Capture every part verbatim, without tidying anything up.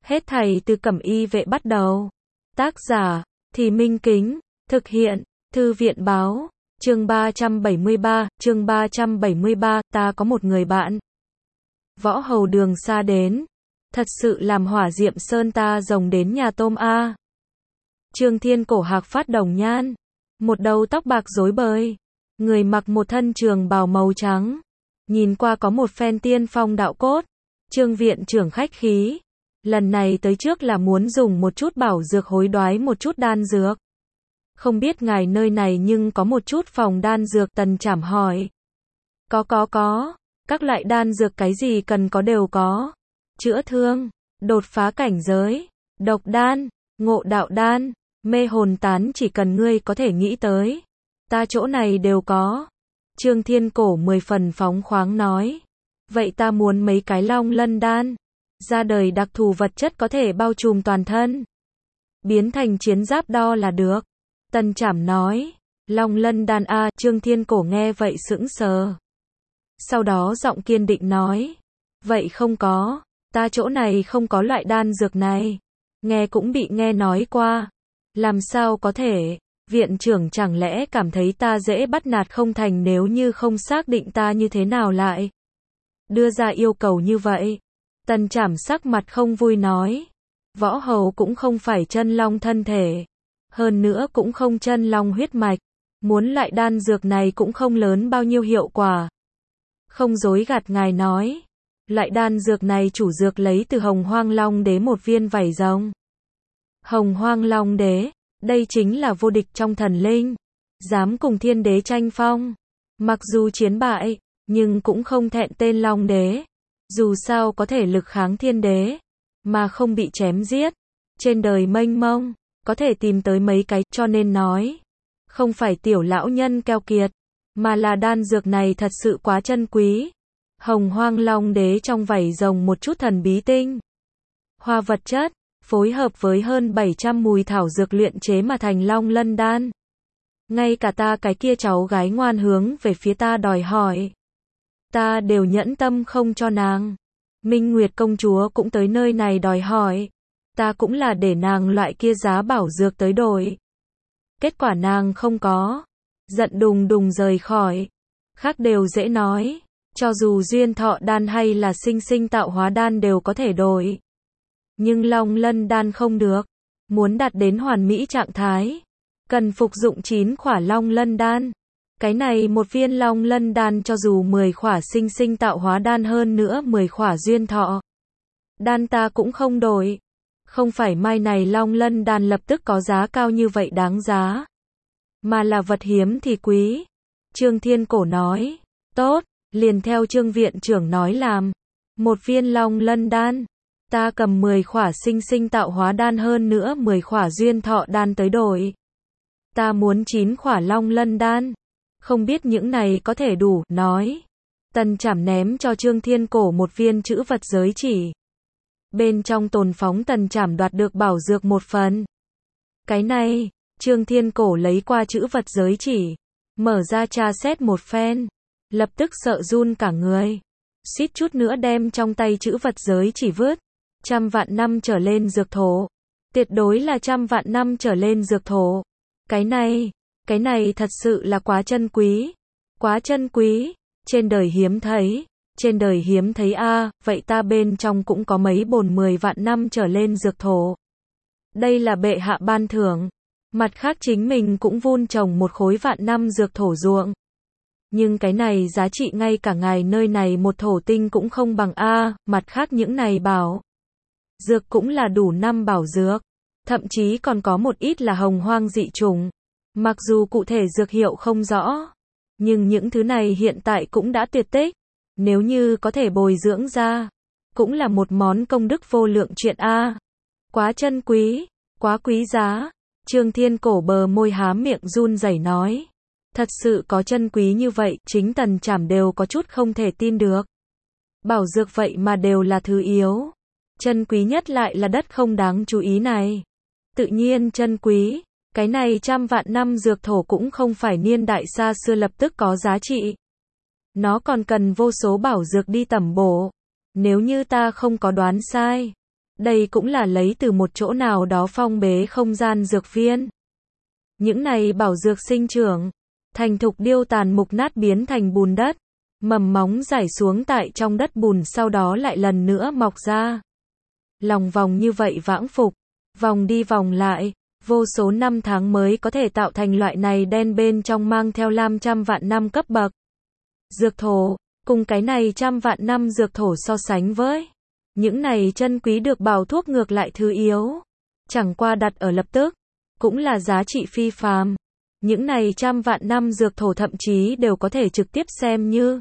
Hết thảy từ Cẩm Y Vệ bắt đầu. Tác giả, Thì Minh Kính, thực hiện, Thư viện Báo, chương ba trăm bảy mươi ba, chương ba trăm bảy mươi ba, ta có một người bạn. Võ Hầu đường xa đến, thật sự làm hỏa diệm sơn ta rồng đến nhà tôm a. Trương Thiên cổ hạc phát đồng nhan, một đầu tóc bạc rối bời, người mặc một thân trường bào màu trắng, nhìn qua có một phen tiên phong đạo cốt. Trương viện trưởng khách khí, lần này tới trước là muốn dùng một chút bảo dược hối đoái một chút đan dược. Không biết ngài nơi này nhưng có một chút phòng đan dược. Tần Trảm hỏi. Có có có, các loại đan dược cái gì cần có đều có. Chữa thương, đột phá cảnh giới, độc đan, ngộ đạo đan, mê hồn tán, chỉ cần ngươi có thể nghĩ tới, ta chỗ này đều có. Trương Thiên cổ mười phần phóng khoáng nói. Vậy ta muốn mấy cái long lân đan, ra đời đặc thù vật chất có thể bao trùm toàn thân, biến thành chiến giáp đo là được. Tần Trảm nói. Long lân đan a. Trương Thiên cổ nghe vậy sững sờ, sau đó giọng kiên định nói. Vậy không có, ta chỗ này không có loại đan dược này. Nghe cũng bị nghe nói qua. Làm sao có thể, viện trưởng chẳng lẽ cảm thấy ta dễ bắt nạt không thành, nếu như không xác định ta như thế nào lại đưa ra yêu cầu như vậy. Tần Trảm sắc mặt không vui nói. Võ Hầu cũng không phải chân long thân thể, hơn nữa cũng không chân long huyết mạch, muốn loại đan dược này cũng không lớn bao nhiêu hiệu quả. Không dối gạt ngài nói, loại đan dược này chủ dược lấy từ Hồng Hoang Long Đế một viên vảy rồng. Hồng Hoang Long Đế, đây chính là vô địch trong thần linh, dám cùng thiên đế tranh phong. Mặc dù chiến bại, nhưng cũng không thẹn tên Long Đế. Dù sao có thể lực kháng thiên đế, mà không bị chém giết. Trên đời mênh mông, có thể tìm tới mấy cái, cho nên nói. Không phải tiểu lão nhân keo kiệt, mà là đan dược này thật sự quá chân quý. Hồng Hoang Long Đế trong vảy rồng một chút thần bí tinh hoa vật chất, phối hợp với hơn bảy trăm mùi thảo dược luyện chế mà thành long lân đan. Ngay cả ta cái kia cháu gái ngoan hướng về phía ta đòi hỏi, ta đều nhẫn tâm không cho nàng. Minh Nguyệt công chúa cũng tới nơi này đòi hỏi, ta cũng là để nàng loại kia giá bảo dược tới đổi. Kết quả nàng không có, giận đùng đùng rời khỏi. Khác đều dễ nói, cho dù duyên thọ đan hay là sinh sinh tạo hóa đan đều có thể đổi. Nhưng long lân đan không được, muốn đạt đến hoàn mỹ trạng thái, cần phục dụng chín khỏa long lân đan. Cái này một viên long lân đan cho dù mười khỏa sinh sinh tạo hóa đan, hơn nữa mười khỏa duyên thọ đan ta cũng không đổi. Không phải mai này long lân đan lập tức có giá cao như vậy đáng giá, mà là vật hiếm thì quý. Trương Thiên cổ nói. Tốt, liền theo Trương viện trưởng nói làm. Một viên long lân đan, ta cầm mười khỏa sinh sinh tạo hóa đan, hơn nữa mười khỏa duyên thọ đan tới đổi. Ta muốn chín khỏa long lân đan. Không biết những này có thể đủ, nói. Tần Trảm ném cho Trương Thiên cổ một viên chữ vật giới chỉ. Bên trong tồn phóng Tần Trảm đoạt được bảo dược một phần. Cái này, Trương Thiên cổ lấy qua chữ vật giới chỉ, mở ra tra xét một phen, lập tức sợ run cả người, suýt chút nữa đem trong tay chữ vật giới chỉ vứt. Trăm vạn năm trở lên dược thổ, tuyệt đối là trăm vạn năm trở lên dược thổ. Cái này, cái này thật sự là quá chân quý, quá chân quý, trên đời hiếm thấy, trên đời hiếm thấy a. À, vậy ta bên trong cũng có mấy bồn mười vạn năm trở lên dược thổ. Đây là bệ hạ ban thưởng. Mặt khác chính mình cũng vun trồng một khối vạn năm dược thổ ruộng. Nhưng cái này giá trị ngay cả ngài nơi này một thổ tinh cũng không bằng a. À, mặt khác những này bảo dược cũng là đủ năm bảo dược, thậm chí còn có một ít là hồng hoang dị chủng. Mặc dù cụ thể dược hiệu không rõ, nhưng những thứ này hiện tại cũng đã tuyệt tích. Nếu như có thể bồi dưỡng ra, cũng là một món công đức vô lượng chuyện a. À, quá chân quý, quá quý giá. Trương Thiên cổ bờ môi há miệng run rẩy nói. Thật sự có chân quý như vậy, chính Tần Trảm đều có chút không thể tin được. Bảo dược vậy mà đều là thứ yếu. Chân quý nhất lại là đất không đáng chú ý này. Tự nhiên chân quý. Cái này trăm vạn năm dược thổ cũng không phải niên đại xa xưa lập tức có giá trị. Nó còn cần vô số bảo dược đi tẩm bổ. Nếu như ta không có đoán sai, Đây cũng là lấy từ một chỗ nào đó phong bế không gian dược viên. Những này bảo dược sinh trưởng, thành thục điêu tàn mục nát biến thành bùn đất, mầm móng rải xuống tại trong đất bùn sau đó lại lần nữa mọc ra. Lòng vòng như vậy vãng phục, vòng đi vòng lại, vô số năm tháng mới có thể tạo thành loại này đen bên trong mang theo lam trăm vạn năm cấp bậc. Dược thổ, cùng cái này trăm vạn năm dược thổ so sánh với, những này chân quý được bảo thuốc ngược lại thứ yếu, chẳng qua đặt ở lập tức, cũng là giá trị phi phàm. Những này trăm vạn năm dược thổ thậm chí đều có thể trực tiếp xem như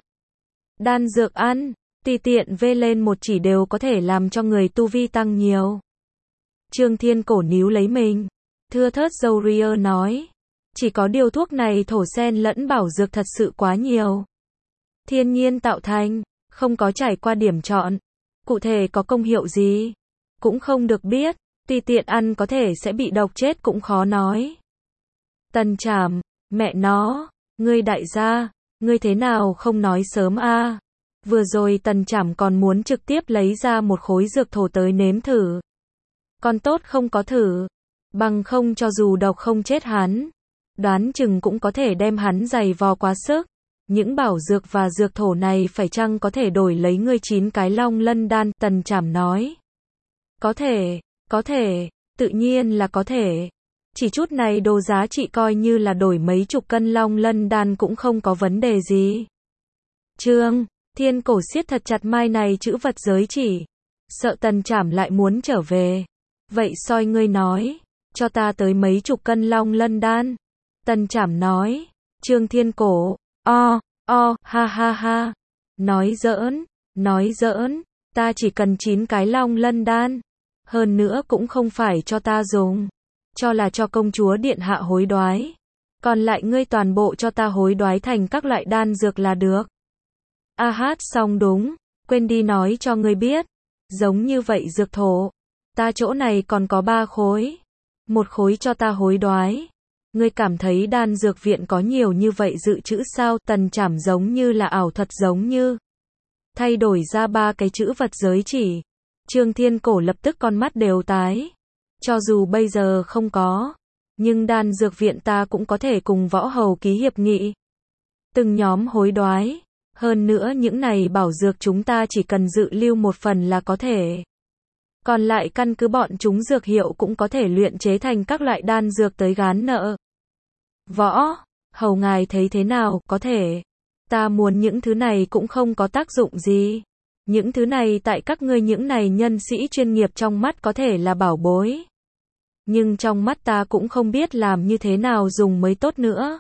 đan dược ăn, tùy tiện vê lên một chỉ đều có thể làm cho người tu vi tăng nhiều. Trương Thiên Cổ níu lấy mình, thưa thớt dâu ria nói, chỉ có điều thuốc này thổ sen lẫn bảo dược thật sự quá nhiều. Thiên nhiên tạo thành, không có trải qua điểm chọn, cụ thể có công hiệu gì, cũng không được biết, tùy tiện ăn có thể sẽ bị độc chết cũng khó nói. Tần Trảm, mẹ nó, ngươi đại gia, ngươi thế nào không nói sớm a? Vừa rồi Tần Trảm còn muốn trực tiếp lấy ra một khối dược thổ tới nếm thử. Còn tốt không có thử, bằng không cho dù độc không chết hắn, đoán chừng cũng có thể đem hắn giày vò quá sức. Những bảo dược và dược thổ này phải chăng có thể đổi lấy ngươi chín cái long lân đan, Tần Trảm nói. Có thể, có thể, tự nhiên là có thể. Chỉ chút này đồ giá trị coi như là đổi mấy chục cân long lân đan cũng không có vấn đề gì. Trương Thiên Cổ siết thật chặt mai này chữ vật giới chỉ, sợ Tần Trảm lại muốn trở về. Vậy soi ngươi nói, cho ta tới mấy chục cân long lân đan. Tần Trảm nói. Trương Thiên Cổ, o, o, ha ha ha. Nói giỡn, nói giỡn, ta chỉ cần chín cái long lân đan. Hơn nữa cũng không phải cho ta dùng, cho là cho công chúa điện hạ hối đoái. Còn lại ngươi toàn bộ cho ta hối đoái thành các loại đan dược là được. A hát xong đúng, quên đi nói cho ngươi biết. Giống như vậy dược thổ, ta chỗ này còn có ba khối. Một khối cho ta hối đoái. Ngươi cảm thấy đan dược viện có nhiều như vậy dự trữ sao? Tần Trảm giống như là ảo thuật giống như. Thay đổi ra ba cái chữ vật giới chỉ. Trương Thiên Cổ lập tức con mắt đều tái. Cho dù bây giờ không có, nhưng đan dược viện ta cũng có thể cùng võ hầu ký hiệp nghị. Từng nhóm hối đoái. Hơn nữa những này bảo dược chúng ta chỉ cần dự lưu một phần là có thể. Còn lại căn cứ bọn chúng dược hiệu cũng có thể luyện chế thành các loại đan dược tới gán nợ. Võ hầu ngài thấy thế nào? Có thể. Ta muốn những thứ này cũng không có tác dụng gì. Những thứ này tại các ngươi những này nhân sĩ chuyên nghiệp trong mắt có thể là bảo bối. Nhưng trong mắt ta cũng không biết làm như thế nào dùng mới tốt nữa.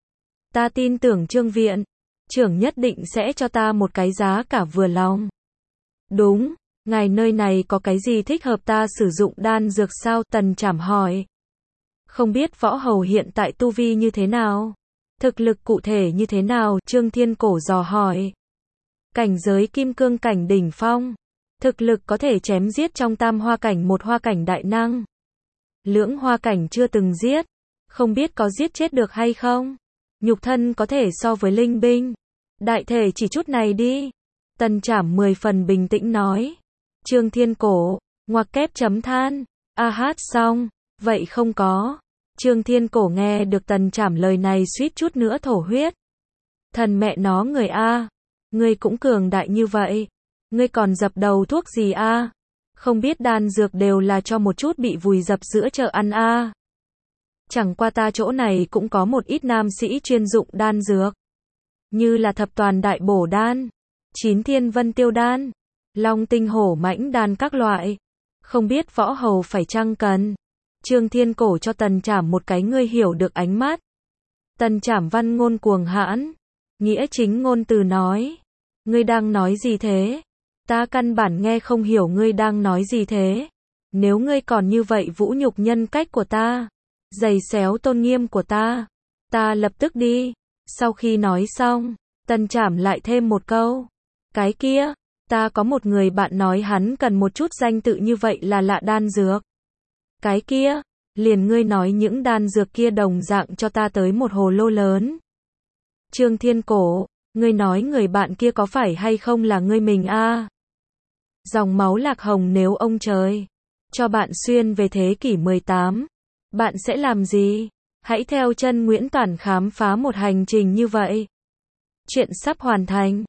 Ta tin tưởng Trương viện trưởng nhất định sẽ cho ta một cái giá cả vừa lòng. Đúng, ngài nơi này có cái gì thích hợp ta sử dụng đan dược sao? Tần Trảm hỏi. Không biết võ hầu hiện tại tu vi như thế nào? Thực lực cụ thể như thế nào? Trương Thiên Cổ dò hỏi. Cảnh giới kim cương cảnh đỉnh phong. Thực lực có thể chém giết trong tam hoa cảnh một hoa cảnh đại năng. Lưỡng hoa cảnh chưa từng giết. Không biết có giết chết được hay không? Nhục thân có thể so với linh binh. Đại thể chỉ chút này đi. Tần Trảm mười phần bình tĩnh nói. Trương Thiên Cổ, ngoặc kép chấm than. A hát xong. Vậy không có. Trương Thiên Cổ nghe được Tần Trảm lời này suýt chút nữa thổ huyết. Thần mẹ nó người A. Ngươi cũng cường đại như vậy. Ngươi còn dập đầu thuốc gì A? Không biết đan dược đều là cho một chút bị vùi dập giữa chợ ăn A. Chẳng qua ta chỗ này cũng có một ít nam sĩ chuyên dụng đan dược. Như là thập toàn đại bổ đan, chín thiên vân tiêu đan, long tinh hổ mãnh đan các loại. Không biết võ hầu phải chăng cần. Trương Thiên Cổ cho Tần Trảm một cái ngươi hiểu được ánh mắt. Tần Trảm văn ngôn cuồng hãn, nghĩa chính ngôn từ nói. Ngươi đang nói gì thế? Ta căn bản nghe không hiểu ngươi đang nói gì thế. Nếu ngươi còn như vậy vũ nhục nhân cách của ta, giày xéo tôn nghiêm của ta, ta lập tức đi. Sau khi nói xong, Tần Trảm lại thêm một câu. Cái kia, ta có một người bạn nói hắn cần một chút danh tự như vậy là lạ đan dược. Cái kia, liền ngươi nói những đan dược kia đồng dạng cho ta tới một hồ lô lớn. Trương Thiên Cổ, ngươi nói người bạn kia có phải hay không là ngươi mình a? Dòng máu lạc hồng nếu ông trời cho bạn xuyên về thế kỷ mười tám, bạn sẽ làm gì? Hãy theo chân Nguyễn Toản khám phá một hành trình như vậy. Chuyện sắp hoàn thành.